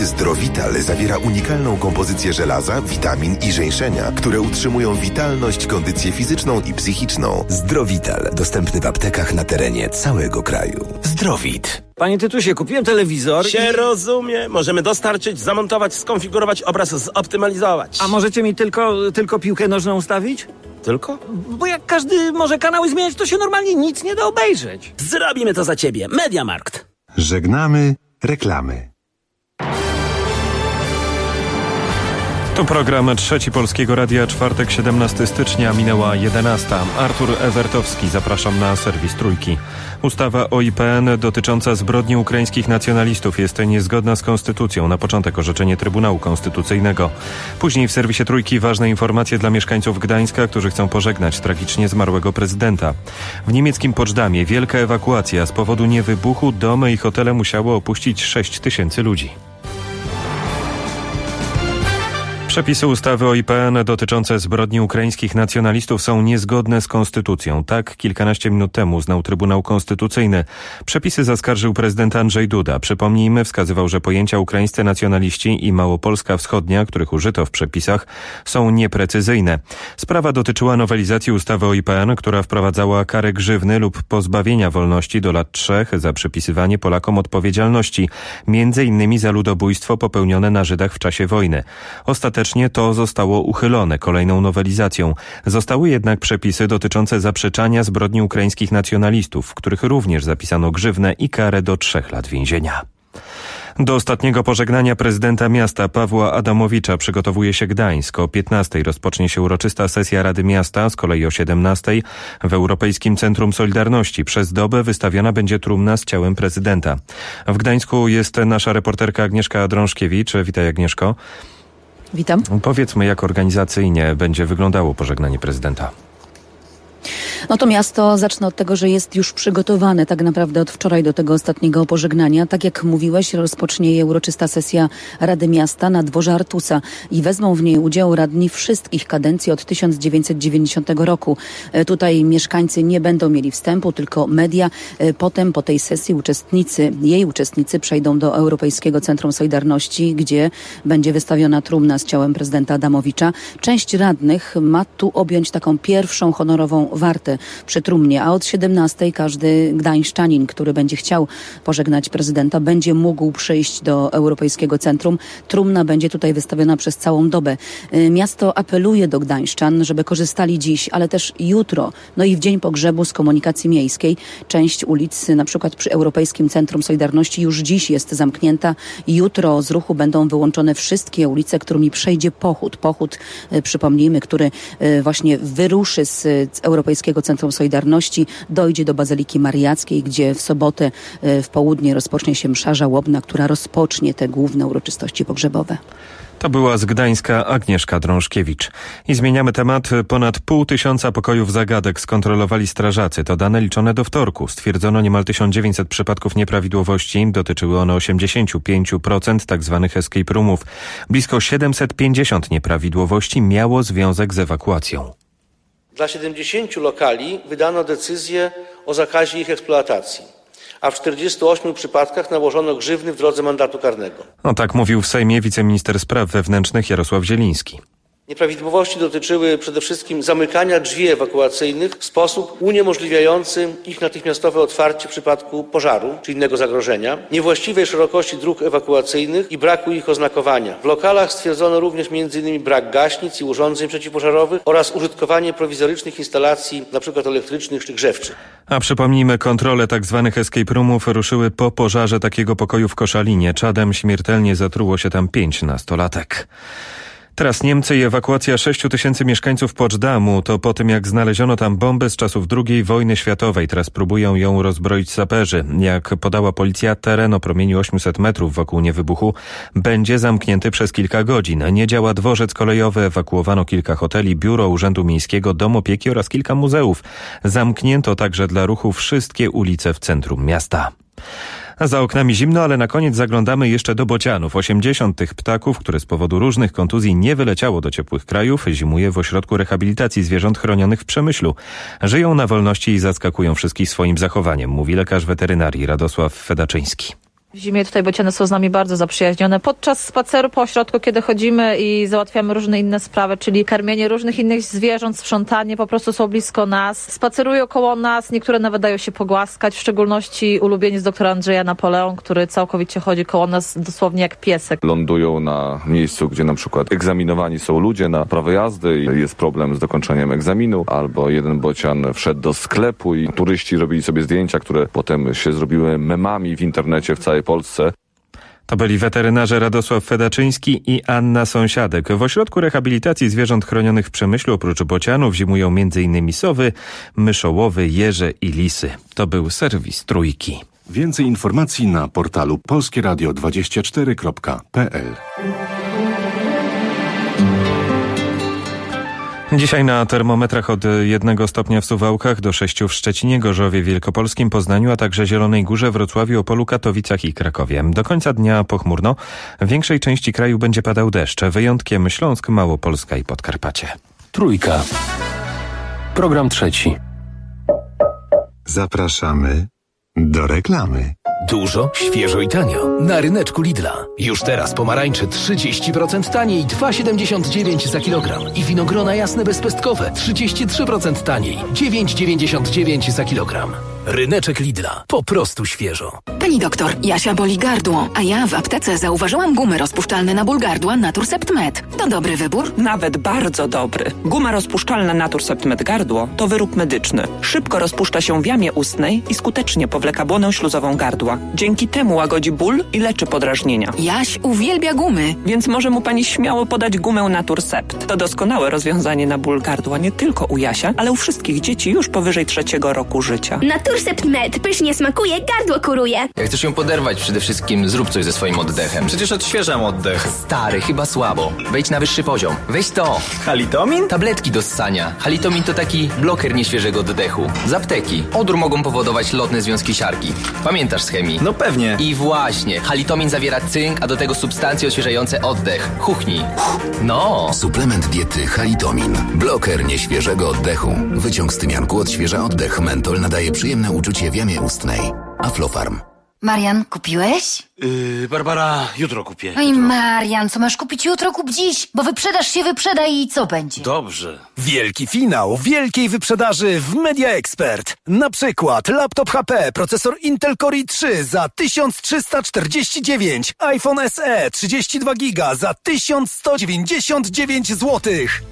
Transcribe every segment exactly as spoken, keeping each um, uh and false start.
Zdrowital zawiera unikalną kompozycję żelaza, witamin i żeńszenia, które utrzymują witalność, kondycję fizyczną i psychiczną. Zdrowital. Dostępny w aptekach na terenie całego kraju. Zdrowit. Panie Tytusie, kupiłem telewizor Się i... rozumie. Możemy dostarczyć, zamontować, skonfigurować obraz, zoptymalizować. A możecie mi tylko, tylko piłkę nożną ustawić? Tylko? Bo jak każdy może kanały zmieniać, to się normalnie nic nie da obejrzeć. Zrobimy to za ciebie. Mediamarkt. Żegnamy reklamy. To program Trzeci Polskiego Radia, czwartek, siedemnastego stycznia, minęła jedenasta. Artur Ewertowski, zapraszam na serwis Trójki. Ustawa o I P N dotycząca zbrodni ukraińskich nacjonalistów jest niezgodna z konstytucją. Na początek orzeczenie Trybunału Konstytucyjnego. Później w serwisie Trójki ważne informacje dla mieszkańców Gdańska, którzy chcą pożegnać tragicznie zmarłego prezydenta. W niemieckim Poczdamie wielka ewakuacja. Z powodu niewybuchu domy i hotele musiało opuścić sześć tysięcy ludzi. Przepisy ustawy o I P N dotyczące zbrodni ukraińskich nacjonalistów są niezgodne z konstytucją. Tak kilkanaście minut temu uznał Trybunał Konstytucyjny. Przepisy zaskarżył prezydent Andrzej Duda. Przypomnijmy, wskazywał, że pojęcia ukraińscy nacjonaliści i Małopolska Wschodnia, których użyto w przepisach, są nieprecyzyjne. Sprawa dotyczyła nowelizacji ustawy o I P N, która wprowadzała karę grzywny lub pozbawienia wolności do lat trzech za przypisywanie Polakom odpowiedzialności, między innymi za ludobójstwo popełnione na Żydach w czasie wojny. Ostatecznie to zostało uchylone kolejną nowelizacją. Zostały jednak przepisy dotyczące zaprzeczania zbrodni ukraińskich nacjonalistów, w których również zapisano grzywnę i karę do trzech lat więzienia. Do ostatniego pożegnania prezydenta miasta Pawła Adamowicza przygotowuje się Gdańsk. O piętnastej rozpocznie się uroczysta sesja Rady Miasta, z kolei o siedemnastej w Europejskim Centrum Solidarności. Przez dobę wystawiona będzie trumna z ciałem prezydenta. W Gdańsku jest nasza reporterka Agnieszka Drążkiewicz. Witaj, Agnieszko. Witam. Powiedzmy, jak organizacyjnie będzie wyglądało pożegnanie prezydenta. No to miasto, zacznę od tego, że jest już przygotowane tak naprawdę od wczoraj do tego ostatniego pożegnania. Tak jak mówiłeś, rozpocznie je uroczysta sesja Rady Miasta na dworze Artusa i wezmą w niej udział radni wszystkich kadencji od tysiąc dziewięćset dziewięćdziesiątego roku. Tutaj mieszkańcy nie będą mieli wstępu, tylko media. Potem po tej sesji uczestnicy, jej uczestnicy przejdą do Europejskiego Centrum Solidarności, gdzie będzie wystawiona trumna z ciałem prezydenta Adamowicza. Część radnych ma tu objąć taką pierwszą honorową wartę przy trumnie, a od siedemnastej każdy gdańszczanin, który będzie chciał pożegnać prezydenta, będzie mógł przyjść do Europejskiego Centrum. Trumna będzie tutaj wystawiona przez całą dobę. Miasto apeluje do gdańszczan, żeby korzystali dziś, ale też jutro, no i w dzień pogrzebu z komunikacji miejskiej. Część ulic, na przykład przy Europejskim Centrum Solidarności, już dziś jest zamknięta. Jutro z ruchu będą wyłączone wszystkie ulice, którymi przejdzie pochód. Pochód, przypomnijmy, który właśnie wyruszy z, z Europejskiego Centrum Solidarności, dojdzie do Bazyliki Mariackiej, gdzie w sobotę w południe rozpocznie się msza żałobna, która rozpocznie te główne uroczystości pogrzebowe. To była z Gdańska Agnieszka Drążkiewicz. I zmieniamy temat. Ponad pół tysiąca pokojów zagadek skontrolowali strażacy. To dane liczone do wtorku. Stwierdzono niemal tysiąc dziewięćset przypadków nieprawidłowości. Dotyczyły one osiemdziesiąt pięć procent tzw. escape roomów. Blisko siedemset pięćdziesiąt nieprawidłowości miało związek z ewakuacją. Dla siedemdziesięciu lokali wydano decyzję o zakazie ich eksploatacji, a w czterdziestu ośmiu przypadkach nałożono grzywny w drodze mandatu karnego. No tak mówił w Sejmie wiceminister spraw wewnętrznych Jarosław Zieliński. Nieprawidłowości dotyczyły przede wszystkim zamykania drzwi ewakuacyjnych w sposób uniemożliwiający ich natychmiastowe otwarcie w przypadku pożaru czy innego zagrożenia, niewłaściwej szerokości dróg ewakuacyjnych i braku ich oznakowania. W lokalach stwierdzono również m.in. brak gaśnic i urządzeń przeciwpożarowych oraz użytkowanie prowizorycznych instalacji np. elektrycznych czy grzewczych. A przypomnijmy, kontrole tzw. escape roomów ruszyły po pożarze takiego pokoju w Koszalinie. Czadem śmiertelnie zatruło się tam pięć nastolatek. Teraz Niemcy i ewakuacja sześciu tysięcy mieszkańców Poczdamу. To po tym, jak znaleziono tam bombę z czasów drugiej wojny światowej. Teraz próbują ją rozbroić saperzy. Jak podała policja, teren o promieniu osiemset metrów wokół niewybuchu będzie zamknięty przez kilka godzin. Nie działa dworzec kolejowy, ewakuowano kilka hoteli, biuro Urzędu Miejskiego, dom opieki oraz kilka muzeów. Zamknięto także dla ruchu wszystkie ulice w centrum miasta. A za oknami zimno, ale na koniec zaglądamy jeszcze do bocianów. osiemdziesiąt tych ptaków, które z powodu różnych kontuzji nie wyleciało do ciepłych krajów, zimuje w ośrodku rehabilitacji zwierząt chronionych w Przemyślu. Żyją na wolności i zaskakują wszystkich swoim zachowaniem, mówi lekarz weterynarii Radosław Fedaczyński. W zimie tutaj bociany są z nami bardzo zaprzyjaźnione. Podczas spaceru po ośrodku, kiedy chodzimy i załatwiamy różne inne sprawy, czyli karmienie różnych innych zwierząt, sprzątanie, po prostu są blisko nas. Spacerują koło nas, niektóre nawet dają się pogłaskać, w szczególności ulubieniec doktora Andrzeja Napoleon, który całkowicie chodzi koło nas dosłownie jak piesek. Lądują na miejscu, gdzie na przykład egzaminowani są ludzie na prawo jazdy i jest problem z dokończeniem egzaminu, albo jeden bocian wszedł do sklepu i turyści robili sobie zdjęcia, które potem się zrobiły memami w internecie w całej Polsce. To byli weterynarze Radosław Fedaczyński i Anna Sąsiadek. W ośrodku rehabilitacji zwierząt chronionych w Przemyślu oprócz bocianów zimują między innymi sowy, myszołowy, jeże i lisy. To był serwis Trójki. Więcej informacji na portalu polskie radio dwadzieścia cztery kropka p l. Dzisiaj na termometrach od jednego stopnia w Suwałkach do sześciu w Szczecinie, Gorzowie Wielkopolskim, Poznaniu, a także Zielonej Górze, Wrocławiu, Opolu, Katowicach i Krakowie. Do końca dnia pochmurno. W większej części kraju będzie padał deszcz. Wyjątkiem Śląsk, Małopolska i Podkarpacie. Trójka. Program trzeci. Zapraszamy do reklamy. Dużo, świeżo i tanio. Na ryneczku Lidla. Już teraz pomarańcze trzydzieści procent taniej, dwa siedemdziesiąt dziewięć za kilogram. I winogrona jasne bezpestkowe trzydzieści trzy procent taniej, dziewięć dziewięćdziesiąt dziewięć za kilogram. Ryneczek Lidla. Po prostu świeżo. Pani doktor, Jasia boli gardło, a ja w aptece zauważyłam gumy rozpuszczalne na ból gardła Naturcept Med. To dobry wybór? Nawet bardzo dobry. Guma rozpuszczalna Naturcept Med gardło to wyrób medyczny. Szybko rozpuszcza się w jamie ustnej i skutecznie powleka błonę śluzową gardła. Dzięki temu łagodzi ból i leczy podrażnienia. Jaś uwielbia gumy. Więc może mu pani śmiało podać gumę Naturcept. To doskonałe rozwiązanie na ból gardła nie tylko u Jasia, ale u wszystkich dzieci już powyżej trzeciego roku życia. Naturcept Med pysznie smakuje, gardło kuruje. Jak chcesz ją poderwać, przede wszystkim zrób coś ze swoim oddechem. Przecież odświeżam oddech. Stary, chyba słabo. Wejdź na wyższy poziom. Weź to. Halitomin? Tabletki do ssania. Halitomin to taki bloker nieświeżego oddechu. Z apteki. Odór mogą powodować lotne związki siarki. Pamiętasz z chemii? No pewnie. I właśnie. Halitomin zawiera cynk, a do tego substancje odświeżające oddech. Chuchnij. No. Suplement diety Halitomin. Bloker nieświeżego oddechu. Wyciąg z tymianku odświeża oddech. Mentol nadaje przyjemne uczucie w jamie ustnej. Aflofarm. Marian, kupiłeś? Yy, Barbara, jutro kupię. Oj, Marian, co masz kupić jutro, kup dziś, bo wyprzedaż się wyprzeda i co będzie? Dobrze. Wielki finał wielkiej wyprzedaży w Media Expert. Na przykład laptop H P, procesor Intel Core i trzy za tysiąc trzysta czterdzieści dziewięć, iPhone S E trzydzieści dwa giga za tysiąc sto dziewięćdziesiąt dziewięć złotych.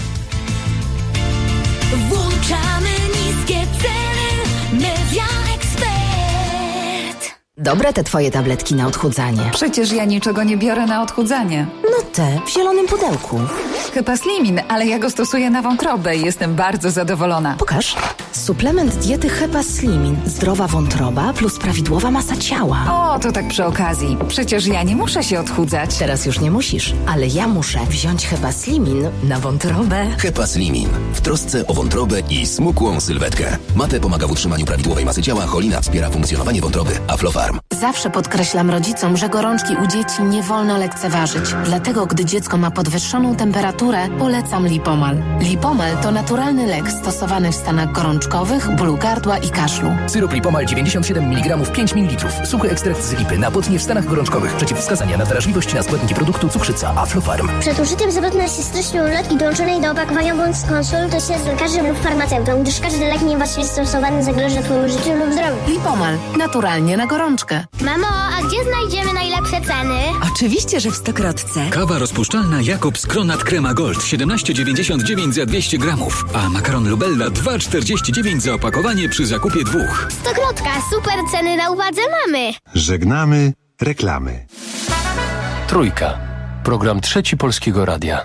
Włączamy niskie ceny, Media Expert. Dobre te twoje tabletki na odchudzanie. Przecież ja niczego nie biorę na odchudzanie. No te, w zielonym pudełku. Hepaslimin, ale ja go stosuję na wątrobę i jestem bardzo zadowolona. Pokaż. Suplement diety Hepaslimin. Zdrowa wątroba plus prawidłowa masa ciała. O, to tak przy okazji. Przecież ja nie muszę się odchudzać. Teraz już nie musisz, ale ja muszę wziąć Hepaslimin na wątrobę. Hepaslimin. W trosce o wątrobę i smukłą sylwetkę. Mate pomaga w utrzymaniu prawidłowej masy ciała, cholina wspiera funkcjonowanie wątroby. Aflofarm. Zawsze podkreślam rodzicom, że gorączki u dzieci nie wolno lekceważyć. Dlatego, gdy dziecko ma podwyższoną temperaturę, polecam Lipomal. Lipomal to naturalny lek stosowany w stanach gorączkowych, bólu gardła i kaszlu. Syrop Lipomal dziewięćdziesiąt siedem miligramów pięć mililitrów. Suchy ekstrakt z lipy. Napotnie w stanach gorączkowych. Przeciwwskazania na wrażliwość na składniki produktu cukrzyca. Aflofarm. Przed użyciem zapewne się styczną ulotki dołączonej do opakowania bądź skonsultuj się z lekarzem lub farmaceutą, gdyż każdy lek niewłaściwie stosowany zagraża twojemu życiu lub zdrowiu. Lipomal. Naturalnie na gorączkę. Mamo, a gdzie znajdziemy najlepsze ceny? Oczywiście, że w Stokrotce. Kawa rozpuszczalna Jakobs Kronat Crema Gold siedemnaście dziewięćdziesiąt dziewięć za dwieście gramów, a makaron Lubella dwa czterdzieści dziewięć za opakowanie przy zakupie dwóch. Stokrotka, super ceny na uwadze mamy. Żegnamy reklamy. Trójka. Program trzeci Polskiego Radia.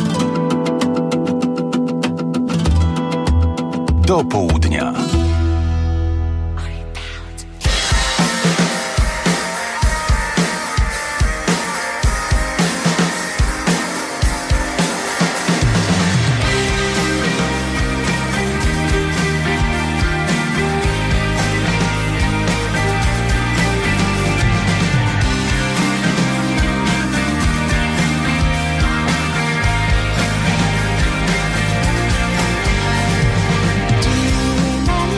Do południa. Do you remember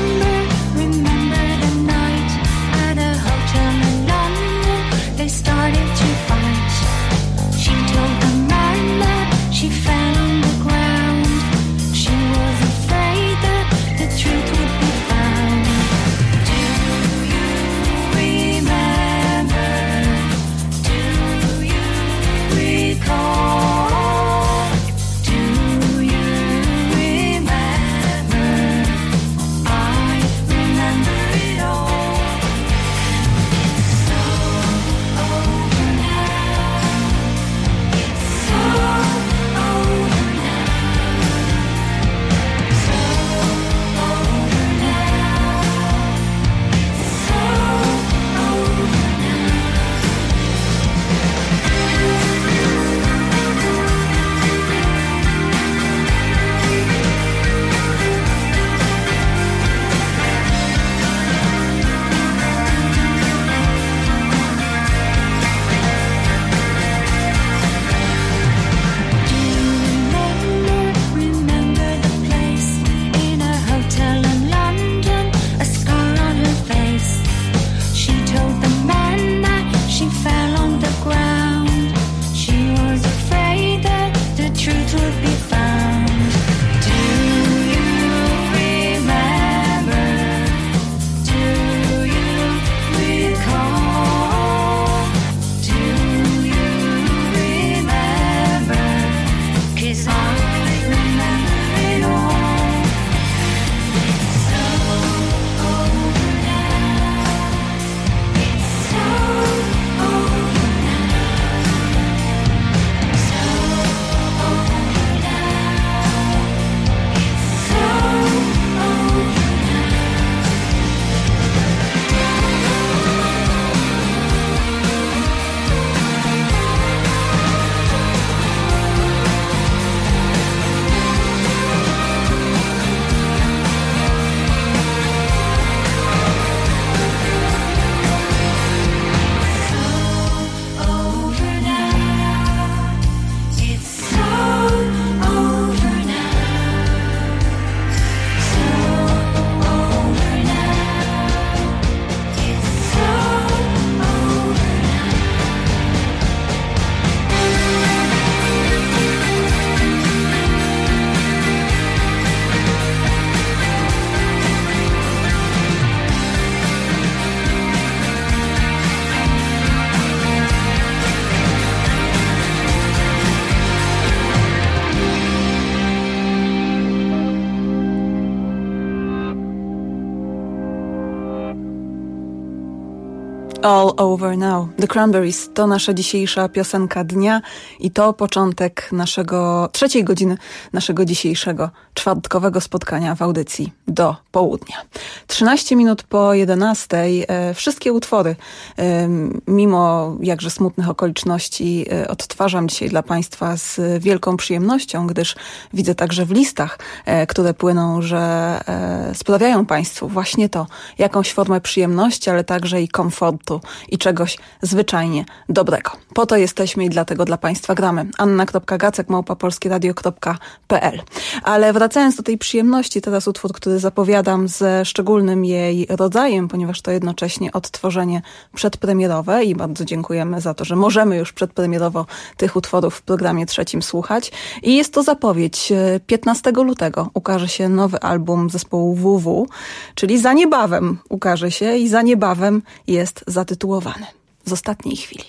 All Over Now. The Cranberries to nasza dzisiejsza piosenka dnia i to początek naszego trzeciej godziny naszego dzisiejszego czwartkowego spotkania w audycji do południa. trzynaście minut po jedenastej. E, wszystkie utwory, e, mimo jakże smutnych okoliczności, e, odtwarzam dzisiaj dla Państwa z wielką przyjemnością, gdyż widzę także w listach, e, które płyną, że e, sprawiają Państwu właśnie to, jakąś formę przyjemności, ale także i komfortu i czegoś zwyczajnie dobrego. Po to jesteśmy i dlatego dla Państwa gramy. anna kropka gacek małpa polskieradio kropka p l. Ale wracając do tej przyjemności, teraz utwór, który zapowiadam ze szczególnym jej rodzajem, ponieważ to jednocześnie odtworzenie przedpremierowe i bardzo dziękujemy za to, że możemy już przedpremierowo tych utworów w programie trzecim słuchać. I jest to zapowiedź. piętnastego lutego ukaże się nowy album zespołu W W, czyli za niebawem ukaże się i za niebawem jest zatytułowany Z ostatniej chwili.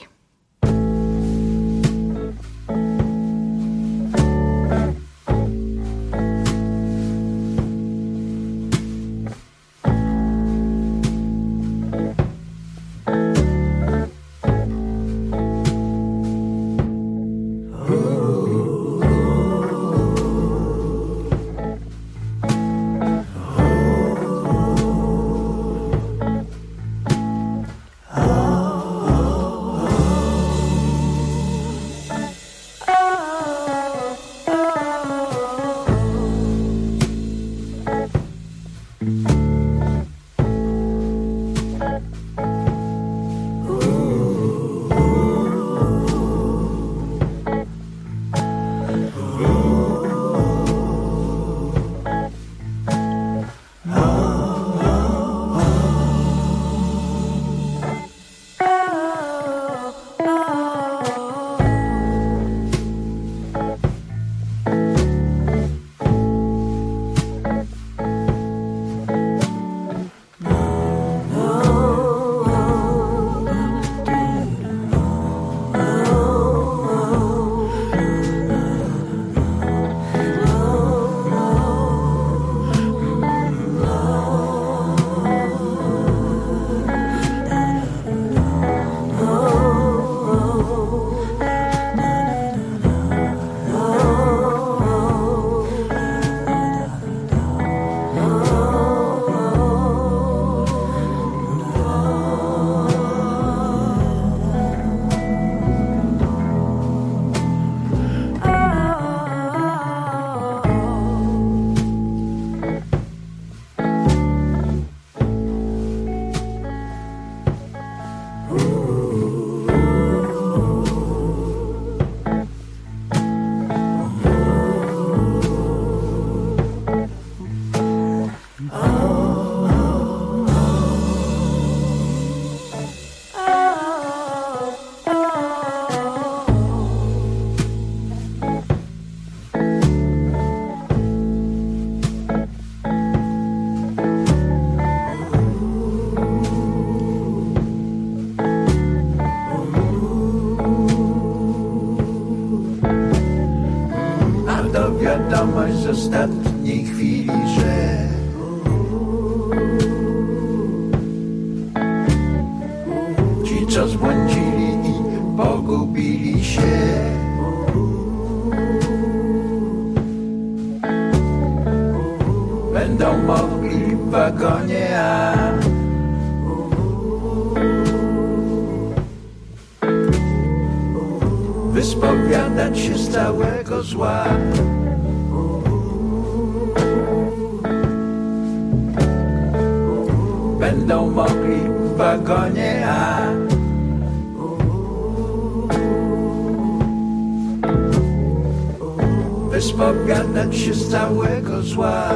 Z ostatniej chwili, że ci, co zbłądzili i pogubili się, będą mogli w wagonie, a wyspowiadać się z całego zła. Będą mogli w wagonie, a wyspowiadać się z całego zła.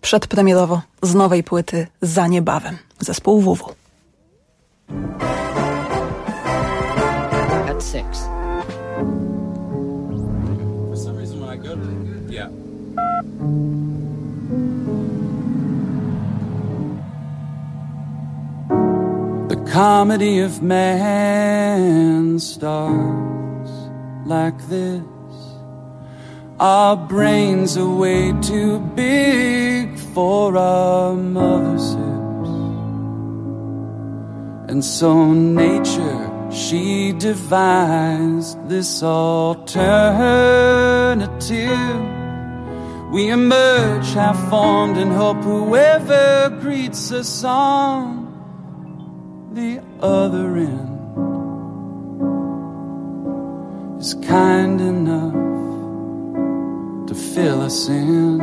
przedpremierowo z nowej płyty Za niebawem. Zespół W W. At six. For some reason when I go to... Yeah. The comedy of man starts like this. Our brains are way too big for our mother's hips. And so nature, she devised this alternative. We emerge half-formed and hope whoever greets us on the other end is kind enough to fill us in.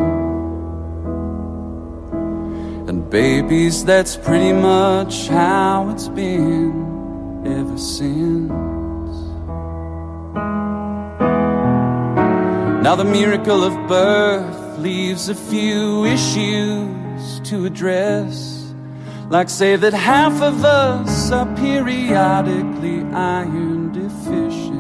And babies, that's pretty much how it's been ever since. Now the miracle of birth leaves a few issues to address, like say that half of us are periodically iron deficient.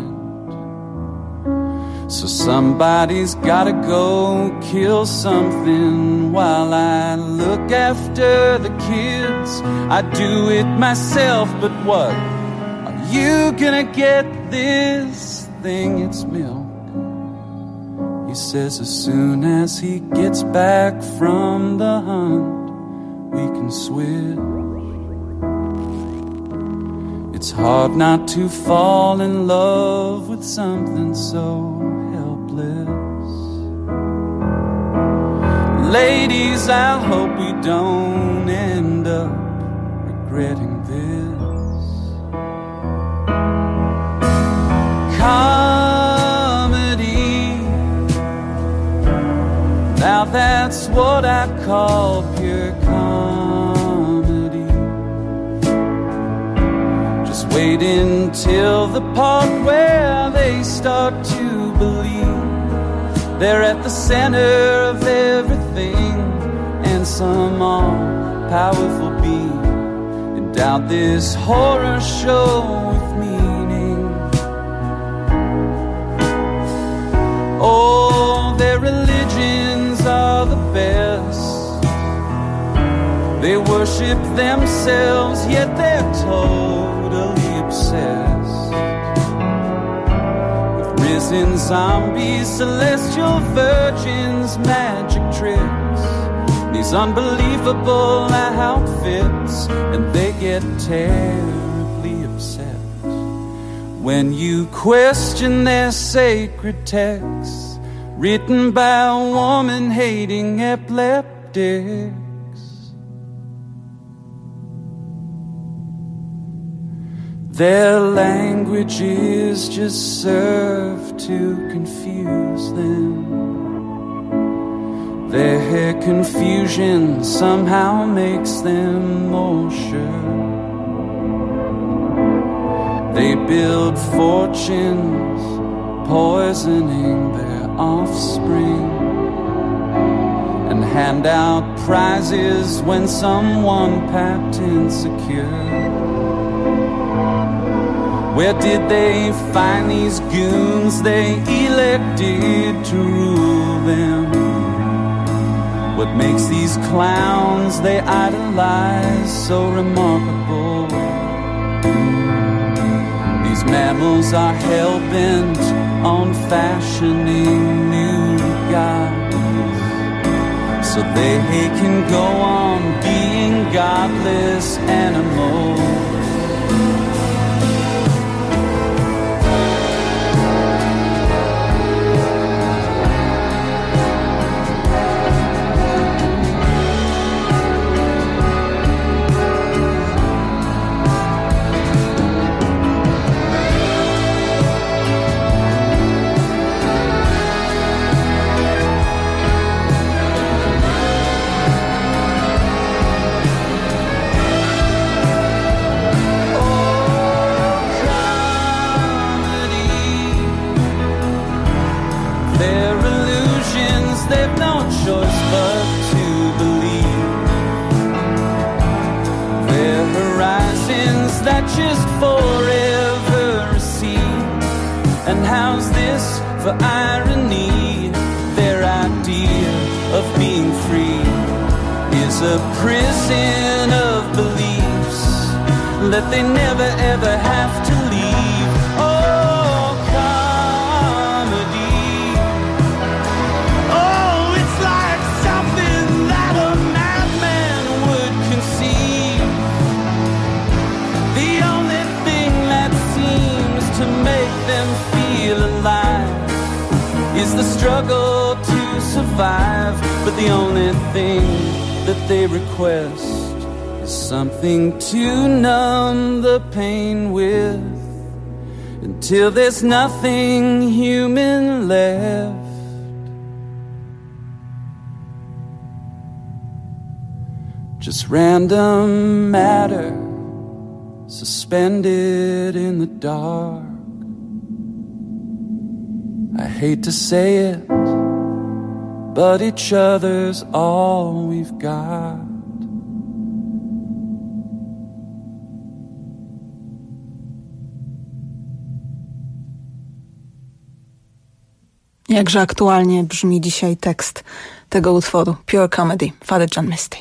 So somebody's gotta go kill something while I look after the kids. I do it myself, but what? Are you gonna get this thing? It's milk. He says as soon as he gets back from the hunt, we can switch. It's hard not to fall in love with something so helpless. Ladies, I hope we don't end up regretting this. Comedy, now that's what I call pure comedy. Just wait until the part where they start to believe they're at the center of everything, and some all-powerful being endowed this horror show with meaning. Oh, their religions are the best. They worship themselves, yet they're totally obsessed. Risen zombies, celestial virgins, magic tricks, these unbelievable outfits, and they get terribly upset when you question their sacred texts written by woman-hating epileptics. Their languages just serve to confuse them. Their confusion somehow makes them more sure. They build fortunes, poisoning their offspring, and hand out prizes when someone patents a cure. Where did they find these goons they elected to rule them? What makes these clowns they idolize so remarkable? These mammals are hell-bent on fashioning new gods, so they can go on being godless animals. just forever recede? And how's this for irony? Their idea of being free is a prison of beliefs that they never ever have to leave. Oh, comedy. Oh, it's like something that a madman would conceive. The only thing that seems to make them feel alive is the struggle to survive. But the only thing that they request is something to numb the pain with, until there's nothing human left. Just random matter suspended in the dark. I hate to say it, but each other's all we've got. Jakże aktualnie brzmi dzisiaj tekst tego utworu Pure Comedy, Father John Misty.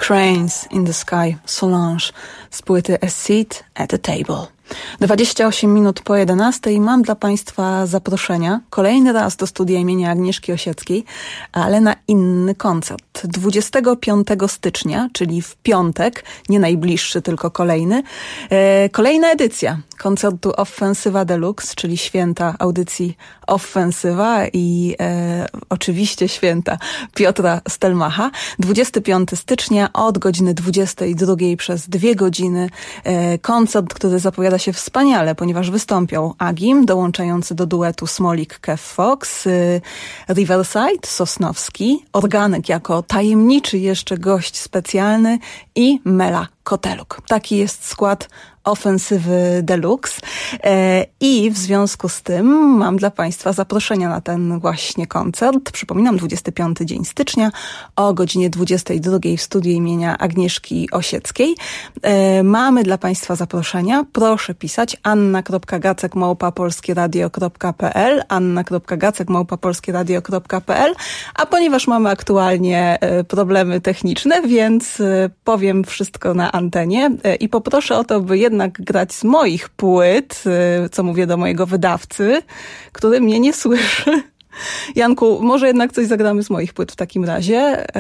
Cranes in the Sky, Solange z płyty A Seat at the Table. dwadzieścia osiem minut po jedenastej mam dla Państwa zaproszenia kolejny raz do studia imienia Agnieszki Osieckiej, ale na inny koncert. dwudziestego piątego stycznia, czyli w piątek, nie najbliższy, tylko kolejny, e, kolejna edycja koncertu Offensywa Deluxe, czyli święta audycji Offensywa i e, oczywiście święta Piotra Stelmacha. dwudziestego piątego stycznia od godziny dwudziestej drugiej przez dwie godziny e, koncert, który zapowiada się wspaniale, ponieważ wystąpią Agim, dołączający do duetu Smolik Kev Fox, y, Riverside, Sosnowski, Organek jako tajemniczy jeszcze gość specjalny i Mela Koteluk. Taki jest skład Ofensywy Deluxe e, i w związku z tym mam dla Państwa zaproszenia na ten właśnie koncert. Przypominam, dwudziestego piątego dzień stycznia o godzinie dwudziestej drugiej w studiu imienia Agnieszki Osieckiej. E, mamy dla Państwa zaproszenia. Proszę pisać anna kropka gacek małpa polskieradio kropka p l anna kropka gacek małpa polskieradio kropka p l a ponieważ mamy aktualnie e, problemy techniczne, więc e, powiem wszystko na antenie e, i poproszę o to, by jednak grać z moich płyt, co mówię do mojego wydawcy, który mnie nie słyszy. Janku, może jednak coś zagramy z moich płyt w takim razie,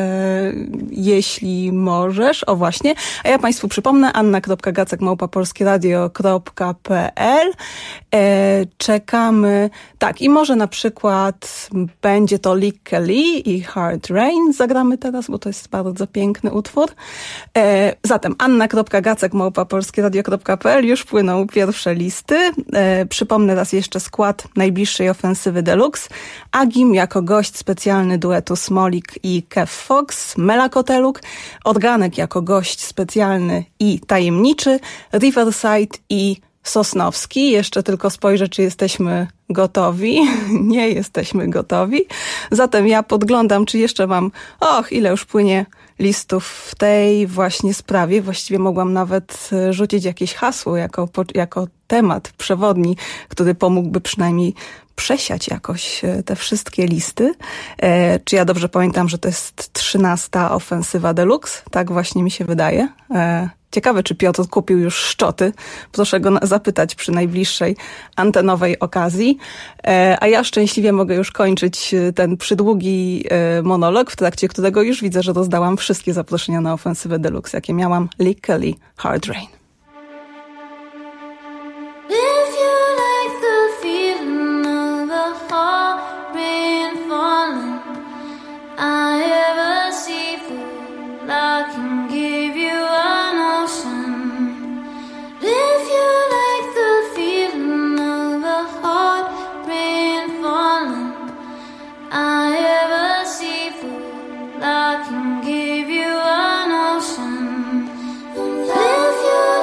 e, jeśli możesz. O właśnie, a ja Państwu przypomnę, anna kropka gacek małpa polskieradio kropka p l. E, czekamy, tak, i może na przykład będzie to Lick Kelly i Hard Rain zagramy teraz, bo to jest bardzo piękny utwór. E, zatem anna kropka gacek małpa polskieradio kropka p l, już płyną pierwsze listy. E, przypomnę raz jeszcze skład najbliższej Ofensywy Deluxe. Agim jako gość specjalny duetu Smolik i Kev Fox, Mela Koteluk, Organek jako gość specjalny i tajemniczy, Riverside i Sosnowski. Jeszcze tylko spojrzę, czy jesteśmy gotowi. Nie jesteśmy gotowi. Zatem ja podglądam, czy jeszcze mam, och, ile już płynie listów w tej właśnie sprawie. Właściwie mogłam nawet rzucić jakieś hasło jako, jako temat przewodni, który pomógłby przynajmniej przesiać jakoś te wszystkie listy. E, czy ja dobrze pamiętam, że to jest trzynasta Ofensywa Deluxe? Tak właśnie mi się wydaje. E, ciekawe, czy Piotr kupił już szczoty. Proszę go zapytać przy najbliższej antenowej okazji. E, a ja szczęśliwie mogę już kończyć ten przydługi e, monolog, w trakcie którego już widzę, że rozdałam wszystkie zaproszenia na Ofensywę Deluxe, jakie miałam. Lick Kelly, Hard Rain. I ever see food I can give you an ocean. If you like the feeling of a hard rain falling, I ever see food I can give you an ocean. If you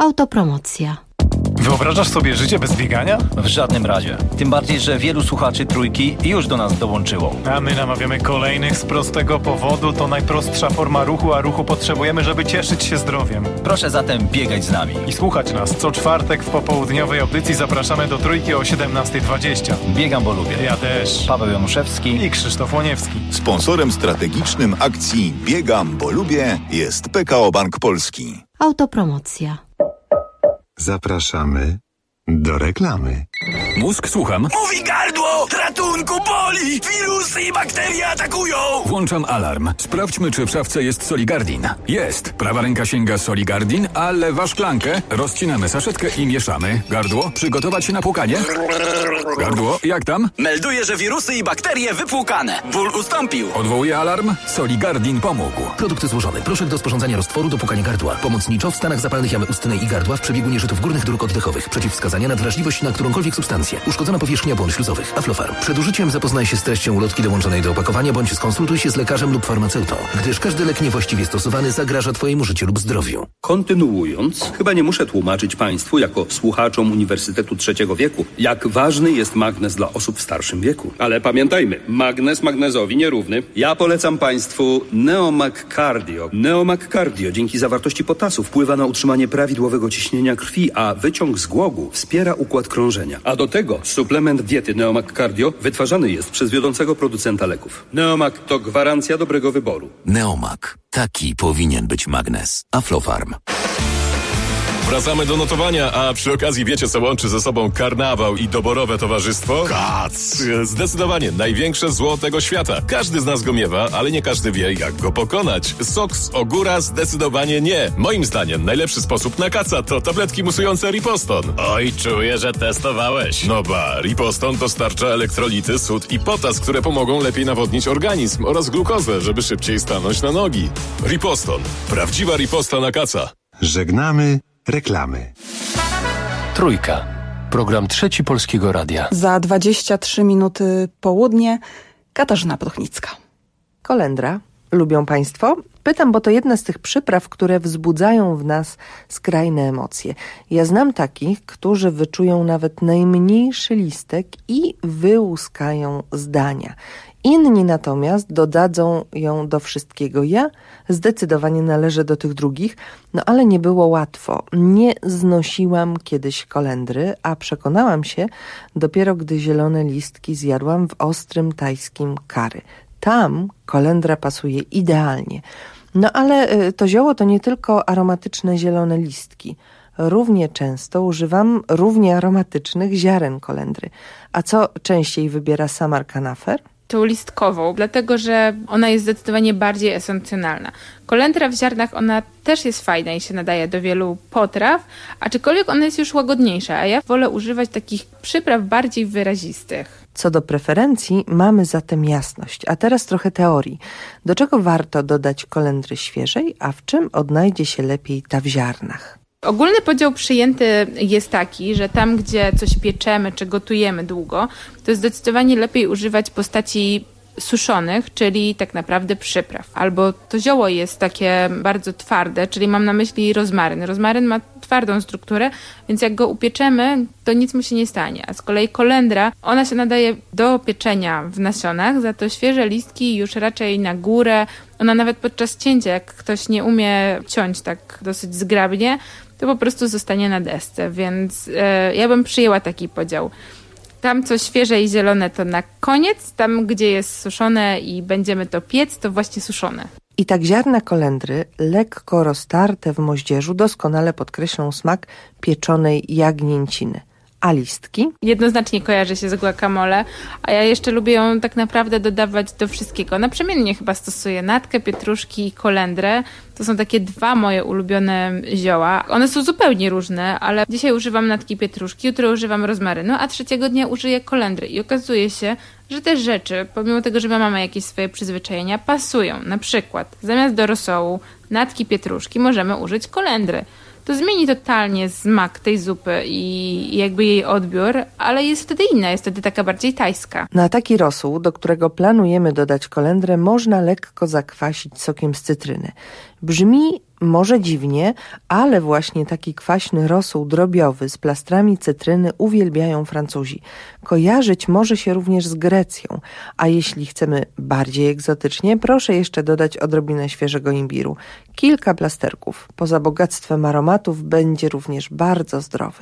Autopromocja. Wyobrażasz sobie życie bez biegania? W żadnym razie. Tym bardziej, że wielu słuchaczy Trójki już do nas dołączyło. A my namawiamy kolejnych z prostego powodu. To najprostsza forma ruchu, a ruchu potrzebujemy, żeby cieszyć się zdrowiem. Proszę zatem biegać z nami. I słuchać nas. Co czwartek w popołudniowej audycji zapraszamy do Trójki o siedemnasta dwadzieścia. Biegam, bo lubię. Ja też. Paweł Januszewski i Krzysztof Łoniewski. Sponsorem strategicznym akcji Biegam, bo lubię jest P K O Bank Polski. Autopromocja. Zapraszamy do reklamy. Mózg, słucham. Mówi gardło! Ratunku, boli! Wirusy i bakterie atakują! Włączam alarm. Sprawdźmy, czy w szafce jest Soligardin. Jest. Prawa ręka sięga Soligardin, a lewa szklankę. Rozcinamy saszetkę i mieszamy. Gardło, przygotować się na płukanie. Gardło, jak tam? Melduję, że wirusy i bakterie wypłukane. Ból ustąpił. Odwołuję alarm. Soligardin pomógł. Produkt złożony. Proszek do sporządzania roztworu do płukania gardła. Pomocniczo w stanach zapalnych jamy ustnej i gardła w przebiegu nieżytów górnych dróg oddechowych. Przeciwwskazania na wrażliwość na którąkolwiek substancję. Uszkodzona powierzchnia błon śluzowych. Aflofarm. Przed użyciem zapoznaj się z treścią ulotki dołączonej do opakowania bądź skonsultuj się z lekarzem lub farmaceutą, gdyż każdy lek niewłaściwie stosowany zagraża Twojemu życiu lub zdrowiu. Kontynuując, chyba nie muszę tłumaczyć Państwu, jako słuchaczom Uniwersytetu Trzeciego Wieku, jak ważny jest magnez dla osób w starszym wieku. Ale pamiętajmy, magnez magnezowi nierówny. Ja polecam Państwu Neomag Cardio. Neomag Cardio dzięki zawartości potasu wpływa na utrzymanie prawidłowego ciśnienia krwi, a wyciąg z głogu wspiera układ krążenia. A do tego suplement diety Neomag Cardio wytwarzany jest przez wiodącego producenta leków. Neomag to gwarancja dobrego wyboru. Neomag. Taki powinien być magnes. Aflofarm. Wracamy do notowania, a przy okazji wiecie, co łączy ze sobą karnawał i doborowe towarzystwo? Kac! Zdecydowanie największe zło tego świata. Każdy z nas go miewa, ale nie każdy wie, jak go pokonać. Sok z ogóra zdecydowanie nie. Moim zdaniem najlepszy sposób na kaca to tabletki musujące Riposton. Oj, czuję, że testowałeś. No ba, Riposton dostarcza elektrolity, sód i potas, które pomogą lepiej nawodnić organizm oraz glukozę, żeby szybciej stanąć na nogi. Riposton. Prawdziwa riposta na kaca. Żegnamy reklamy. Trójka. Program Trzeci Polskiego Radia. Za dwadzieścia trzy minuty południe Katarzyna Prochnicka. Kolendra. Lubią Państwo? Pytam, bo to jedna z tych przypraw, które wzbudzają w nas skrajne emocje. Ja znam takich, którzy wyczują nawet najmniejszy listek i wyłuskają zdania. Inni natomiast dodadzą ją do wszystkiego. Ja zdecydowanie należę do tych drugich, no ale nie było łatwo. Nie znosiłam kiedyś kolendry, a przekonałam się dopiero, gdy zielone listki zjadłam w ostrym tajskim curry. Tam kolendra pasuje idealnie. No ale to zioło to nie tylko aromatyczne zielone listki. Równie często używam równie aromatycznych ziaren kolendry. A co częściej wybiera Samar Kanafer? Tą listkową, dlatego że ona jest zdecydowanie bardziej esencjonalna. Kolendra w ziarnach, ona też jest fajna i się nadaje do wielu potraw, aczkolwiek ona jest już łagodniejsza, a ja wolę używać takich przypraw bardziej wyrazistych. Co do preferencji, mamy zatem jasność. A teraz trochę teorii. Do czego warto dodać kolendry świeżej, a w czym odnajdzie się lepiej ta w ziarnach? Ogólny podział przyjęty jest taki, że tam, gdzie coś pieczemy czy gotujemy długo, to zdecydowanie lepiej używać postaci suszonych, czyli tak naprawdę przypraw. Albo to zioło jest takie bardzo twarde, czyli mam na myśli rozmaryn. Rozmaryn ma twardą strukturę, więc jak go upieczemy, to nic mu się nie stanie. A z kolei kolendra, ona się nadaje do pieczenia w nasionach, za to świeże listki już raczej na górę. Ona nawet podczas cięcia, jak ktoś nie umie ciąć tak dosyć zgrabnie, to po prostu zostanie na desce, więc e, ja bym przyjęła taki podział. Tam, co świeże i zielone, to na koniec. Tam, gdzie jest suszone i będziemy to piec, to właśnie suszone. I tak ziarna kolendry, lekko roztarte w moździerzu, doskonale podkreślą smak pieczonej jagnięciny. A listki? Jednoznacznie kojarzy się z guacamole, a ja jeszcze lubię ją tak naprawdę dodawać do wszystkiego. Naprzemiennie chyba stosuję natkę, pietruszki i kolendrę. To są takie dwa moje ulubione zioła. One są zupełnie różne, ale dzisiaj używam natki pietruszki, jutro używam rozmarynu, a trzeciego dnia użyję kolendry. I okazuje się, że te rzeczy, pomimo tego, że my mamy jakieś swoje przyzwyczajenia, pasują. Na przykład zamiast do rosołu natki pietruszki możemy użyć kolendry. To zmieni totalnie smak tej zupy i jakby jej odbiór, ale jest wtedy inna, jest wtedy taka bardziej tajska. Na taki rosół, do którego planujemy dodać kolendrę, można lekko zakwasić sokiem z cytryny. Brzmi Może dziwnie, ale właśnie taki kwaśny rosół drobiowy z plastrami cytryny uwielbiają Francuzi. Kojarzyć może się również z Grecją, a jeśli chcemy bardziej egzotycznie, proszę jeszcze dodać odrobinę świeżego imbiru. Kilka plasterków. Poza bogactwem aromatów będzie również bardzo zdrowy.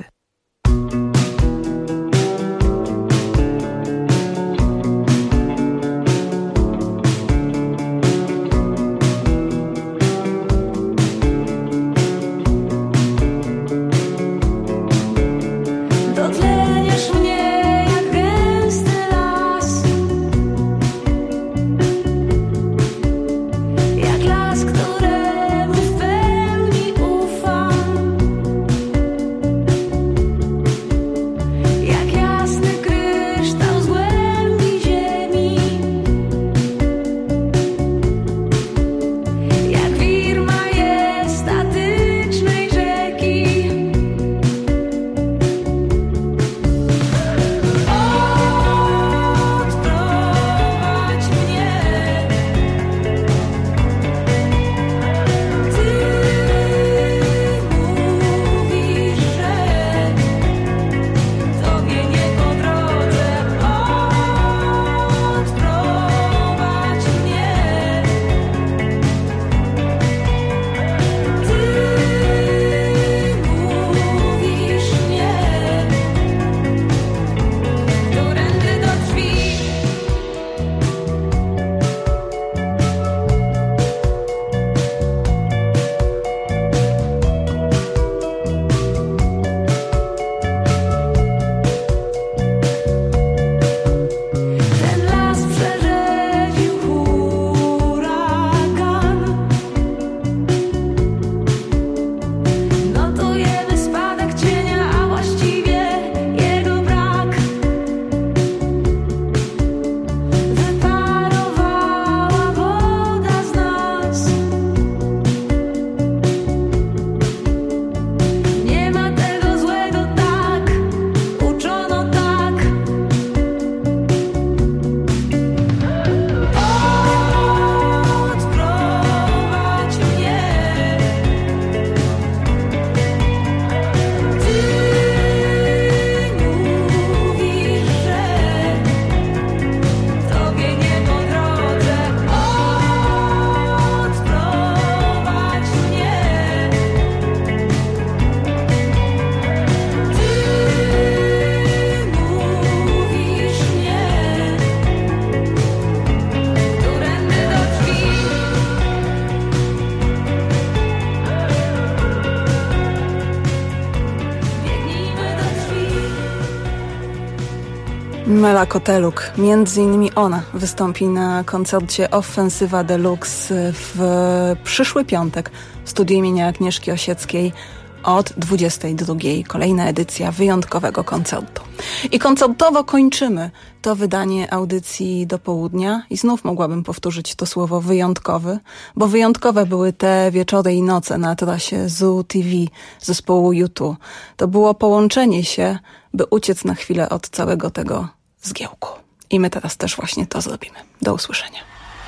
Mela Koteluk, między innymi ona wystąpi na koncercie Offensywa Deluxe w przyszły piątek w studiu imienia Agnieszki Osieckiej od dwudziestej drugiej. Kolejna edycja wyjątkowego koncertu. I koncertowo kończymy to wydanie audycji do południa i znów mogłabym powtórzyć to słowo wyjątkowy, bo wyjątkowe były te wieczory i noce na trasie Zoo T V zespołu U dwa. To było połączenie się, by uciec na chwilę od całego tego zgiełku. I my teraz też właśnie to zrobimy. Do usłyszenia.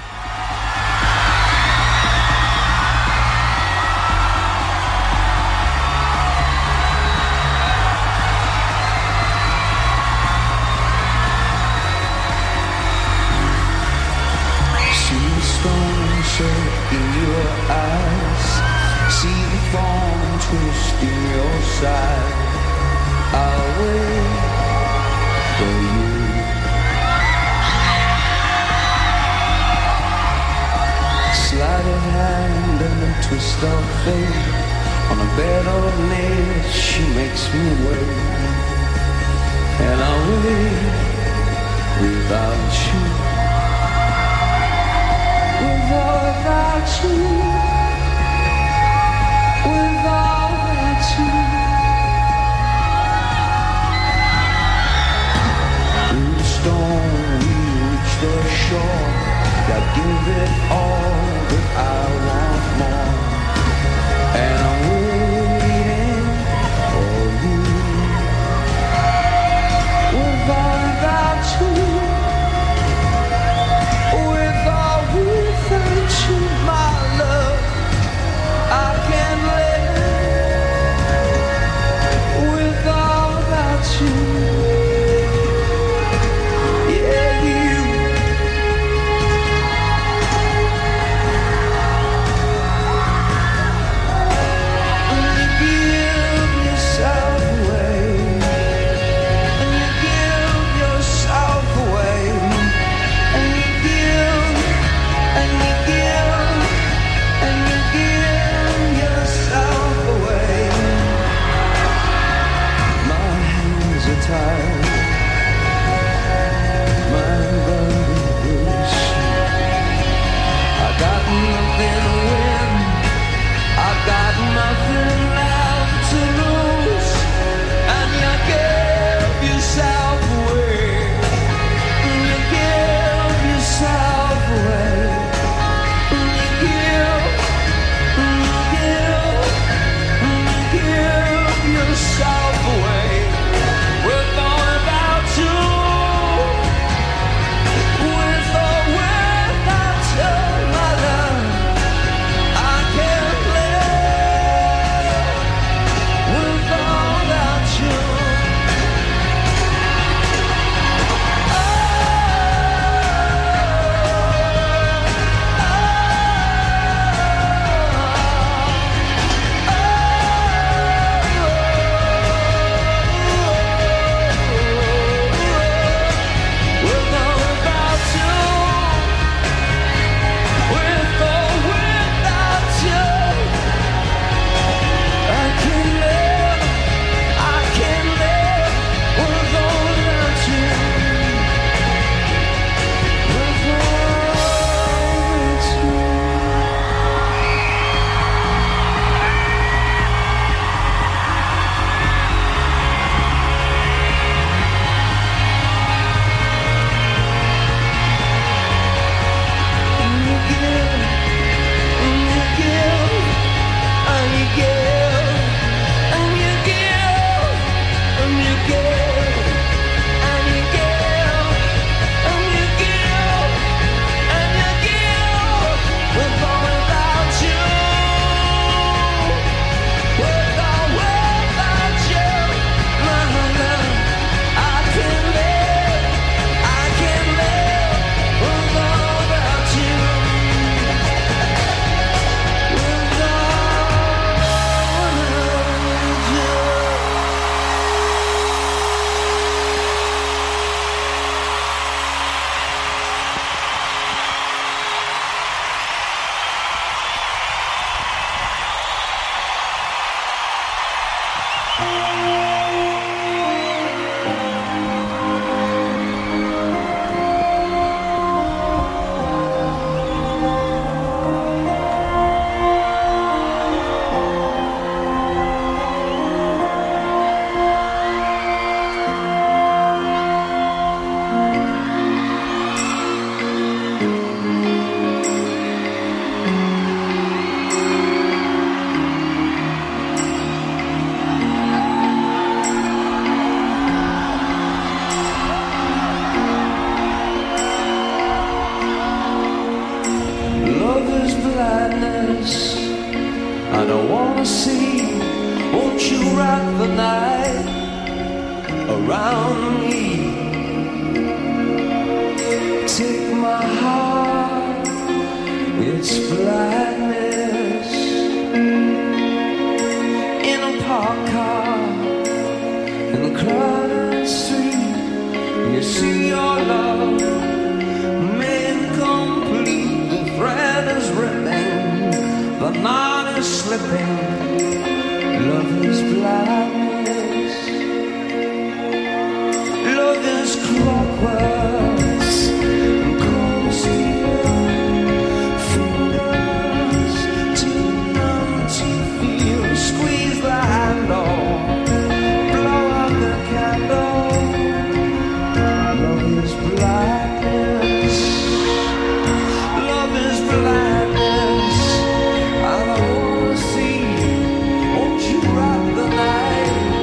In your eyes, see the thorn twist in your side. I'll wait for you. Sleight of hand and a twist of fate. On a bed of nails, she makes me wait, and I'll wait without you. Without you, without you, through the storm we reach the shore. I give it all, but I want more, and I'm waiting for you. Without you. nothing to win. I got nothing left to lose, and you give yourself away. You give yourself away. You give, you give, you give yourself away. We're going without you, with or without you, my love. I can't live with or without you. We're going without you, with or without you. I can't live, I can't live with or without you. With or without you. Love is blindness. I don't wanna see. Won't you wrap the night around me? Take my heart, it's blindness. In a park car, in a crowded street, you see your love made complete. The thread is ripping, the knot is slipping. Love is blindness. Love is clockworks and cold steel. Fingers too numb to feel. Squeeze the handle, blow out the candle. Love is blindness. Love is blindness. I don't wanna see. Won't you wrap the night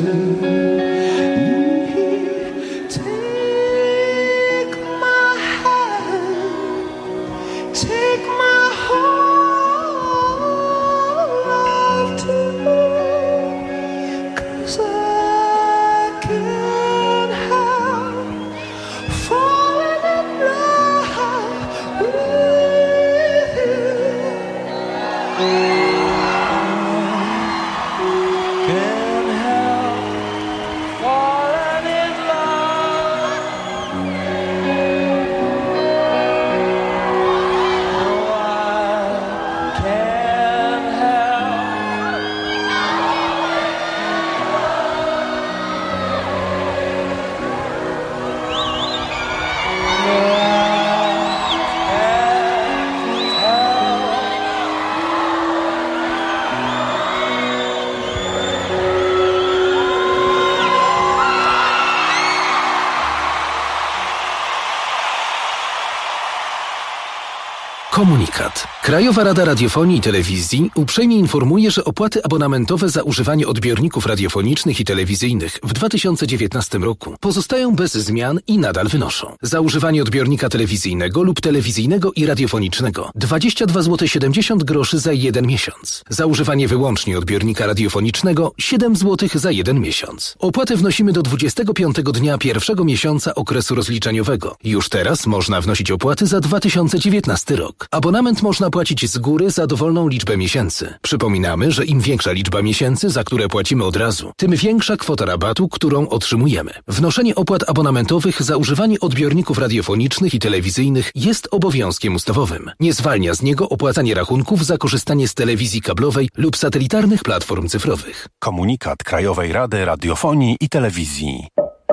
Komunikat. Krajowa Rada Radiofonii i Telewizji uprzejmie informuje, że opłaty abonamentowe za używanie odbiorników radiofonicznych i telewizyjnych w dwa tysiące dziewiętnastym roku pozostają bez zmian i nadal wynoszą: za używanie odbiornika telewizyjnego lub telewizyjnego i radiofonicznego dwadzieścia dwa złote siedemdziesiąt groszy za jeden miesiąc. Za używanie wyłącznie odbiornika radiofonicznego siedem złotych za jeden miesiąc. Opłaty wnosimy do dwudziestego piątego dnia pierwszego miesiąca okresu rozliczeniowego. Już teraz można wnosić opłaty za dwa tysiące dziewiętnasty rok. Abonament można płacić z góry za dowolną liczbę miesięcy. Przypominamy, że im większa liczba miesięcy, za które płacimy od razu, tym większa kwota rabatu, którą otrzymujemy. Wnoszenie opłat abonamentowych za używanie odbiorników radiofonicznych i telewizyjnych jest obowiązkiem ustawowym. Nie zwalnia z niego opłacanie rachunków za korzystanie z telewizji kablowej lub satelitarnych platform cyfrowych. Komunikat Krajowej Rady Radiofonii i Telewizji.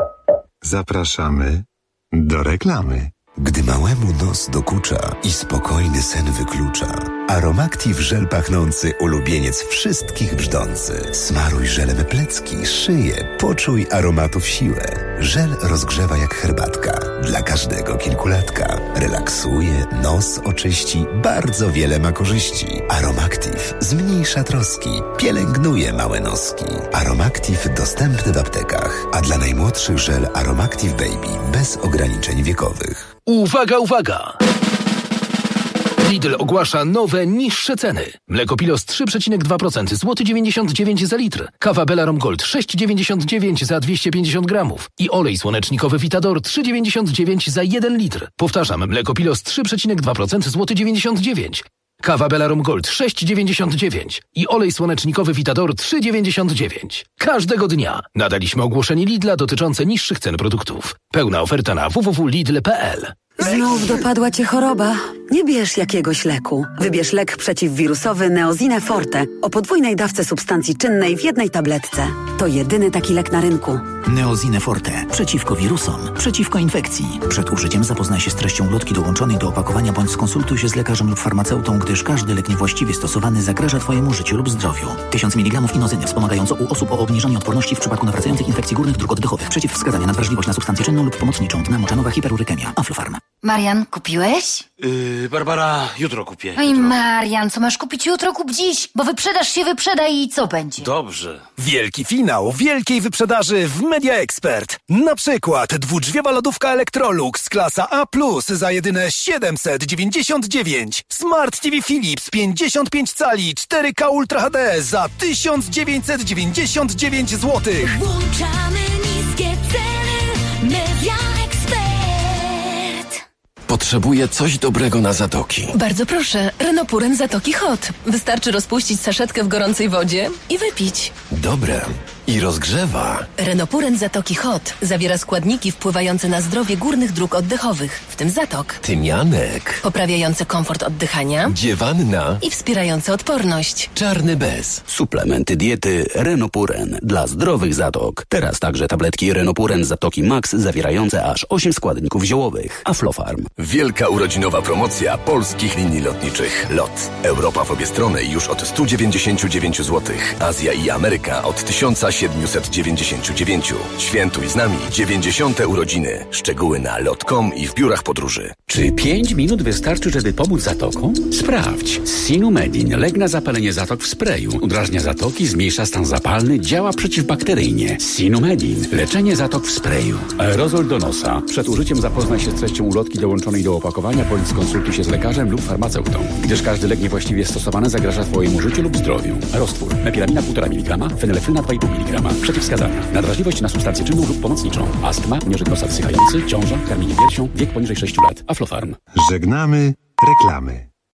Zapraszamy do reklamy. Gdy małemu nos dokucza i spokojny sen wyklucza, Aromactive żel pachnący ulubieniec wszystkich brzdący. Smaruj żelem plecki, szyję, poczuj aromatów siłę. Żel rozgrzewa jak herbatka, dla każdego kilkulatka. Relaksuje, nos oczyści, bardzo wiele ma korzyści. Aromactive zmniejsza troski, pielęgnuje małe noski. Aromactive dostępny w aptekach, a dla najmłodszych żel Aromactive Baby bez ograniczeń wiekowych. Uwaga, uwaga! Lidl ogłasza nowe, niższe ceny. Mleko Pilos trzy przecinek dwa procent, złoty dziewięćdziesiąt dziewięć za litr. Kawa Belarom Gold sześć dziewięćdziesiąt dziewięć za dwieście pięćdziesiąt gramów. I olej słonecznikowy Vitador trzy dziewięćdziesiąt dziewięć za jeden litr. Powtarzam, mleko Pilos trzy przecinek dwa procent, złoty dziewięćdziesiąt dziewięć. Kawa Belarom Gold sześć dziewięćdziesiąt dziewięć i olej słonecznikowy Vitador trzy dziewięćdziesiąt dziewięć. Każdego dnia nadaliśmy ogłoszenie Lidla dotyczące niższych cen produktów. Pełna oferta na w w w kropka lidl kropka p l. Znów dopadła cię choroba? Nie bierz jakiegoś leku. Wybierz lek przeciwwirusowy Neozine Forte o podwójnej dawce substancji czynnej w jednej tabletce. To jedyny taki lek na rynku. Neozine Forte. Przeciwko wirusom, przeciwko infekcji. Przed użyciem zapoznaj się z treścią ulotki dołączonej do opakowania bądź skonsultuj się z lekarzem lub farmaceutą, gdyż każdy lek niewłaściwie stosowany zagraża Twojemu życiu lub zdrowiu. tysiąc miligramów inozyny wspomagająco u osób o obniżeniu odporności w przypadku nawracających infekcji górnych dróg oddechowych. Przeciwwskazania na wrażliwość na substancję czynną lub pomocniczą. Dna moczanowa hiperurykemia. Aflofarm. Marian, kupiłeś? Yy, Barbara, jutro kupię. Oj, Marian, co masz kupić jutro, kup dziś, bo wyprzedaż się wyprzeda i co będzie? Dobrze. Wielki finał wielkiej wyprzedaży w Media Expert. Na przykład dwudrzwiowa lodówka Electrolux klasa A plus za jedyne siedemset dziewięćdziesiąt dziewięć. Smart T V Philips pięćdziesiąt pięć cali cztery K Ultra H D za tysiąc dziewięćset dziewięćdziesiąt dziewięć złotych. Włączamy niskie ceny. Media Expert. Potrzebuję coś dobrego na zatoki. Bardzo proszę, Renopuren Zatoki Hot. Wystarczy rozpuścić saszetkę w gorącej wodzie i wypić. Dobre. I rozgrzewa. Renopuren Zatoki Hot zawiera składniki wpływające na zdrowie górnych dróg oddechowych, w tym zatok. Tymianek. Poprawiające komfort oddychania. Dziewanna. I wspierające odporność. Czarny bez. Suplementy diety Renopuren dla zdrowych zatok. Teraz także tabletki Renopuren Zatoki Max zawierające aż osiem składników ziołowych. Aflofarm. Wielka urodzinowa promocja polskich linii lotniczych. LOT. Europa w obie strony już od stu dziewięćdziesięciu dziewięciu złotych. Azja i Ameryka od tysiąc siedemset dziewięćdziesiąt dziewięć. Świętuj z nami dziewięćdziesiąte urodziny. Szczegóły na lot kropka com i w biurach podróży. Czy pięć minut wystarczy, żeby pomóc zatokom? Sprawdź. Sinumedin. Lek na zapalenie zatok w sprayu. Udrażnia zatoki, zmniejsza stan zapalny, działa przeciwbakteryjnie. Sinumedin. Leczenie zatok w sprayu. Aerozol do nosa. Przed użyciem zapoznaj się z treścią ulotki dołączonej do opakowania bądź skonsultuj się z lekarzem lub farmaceutą, gdyż każdy lek niewłaściwie stosowany zagraża Twojemu życiu lub zdrowiu. Roztwór. Mepiramina półtora miligrama, fenylefryna dwa i pół miligrama. Przeciwwskazania. Nadwrażliwość na substancję czynną lub pomocniczą. Astma, mierzyk nosa wsychający, ciąża, karmienie piersią, wiek poniżej sześciu lat. Aflofarm. Żegnamy reklamy.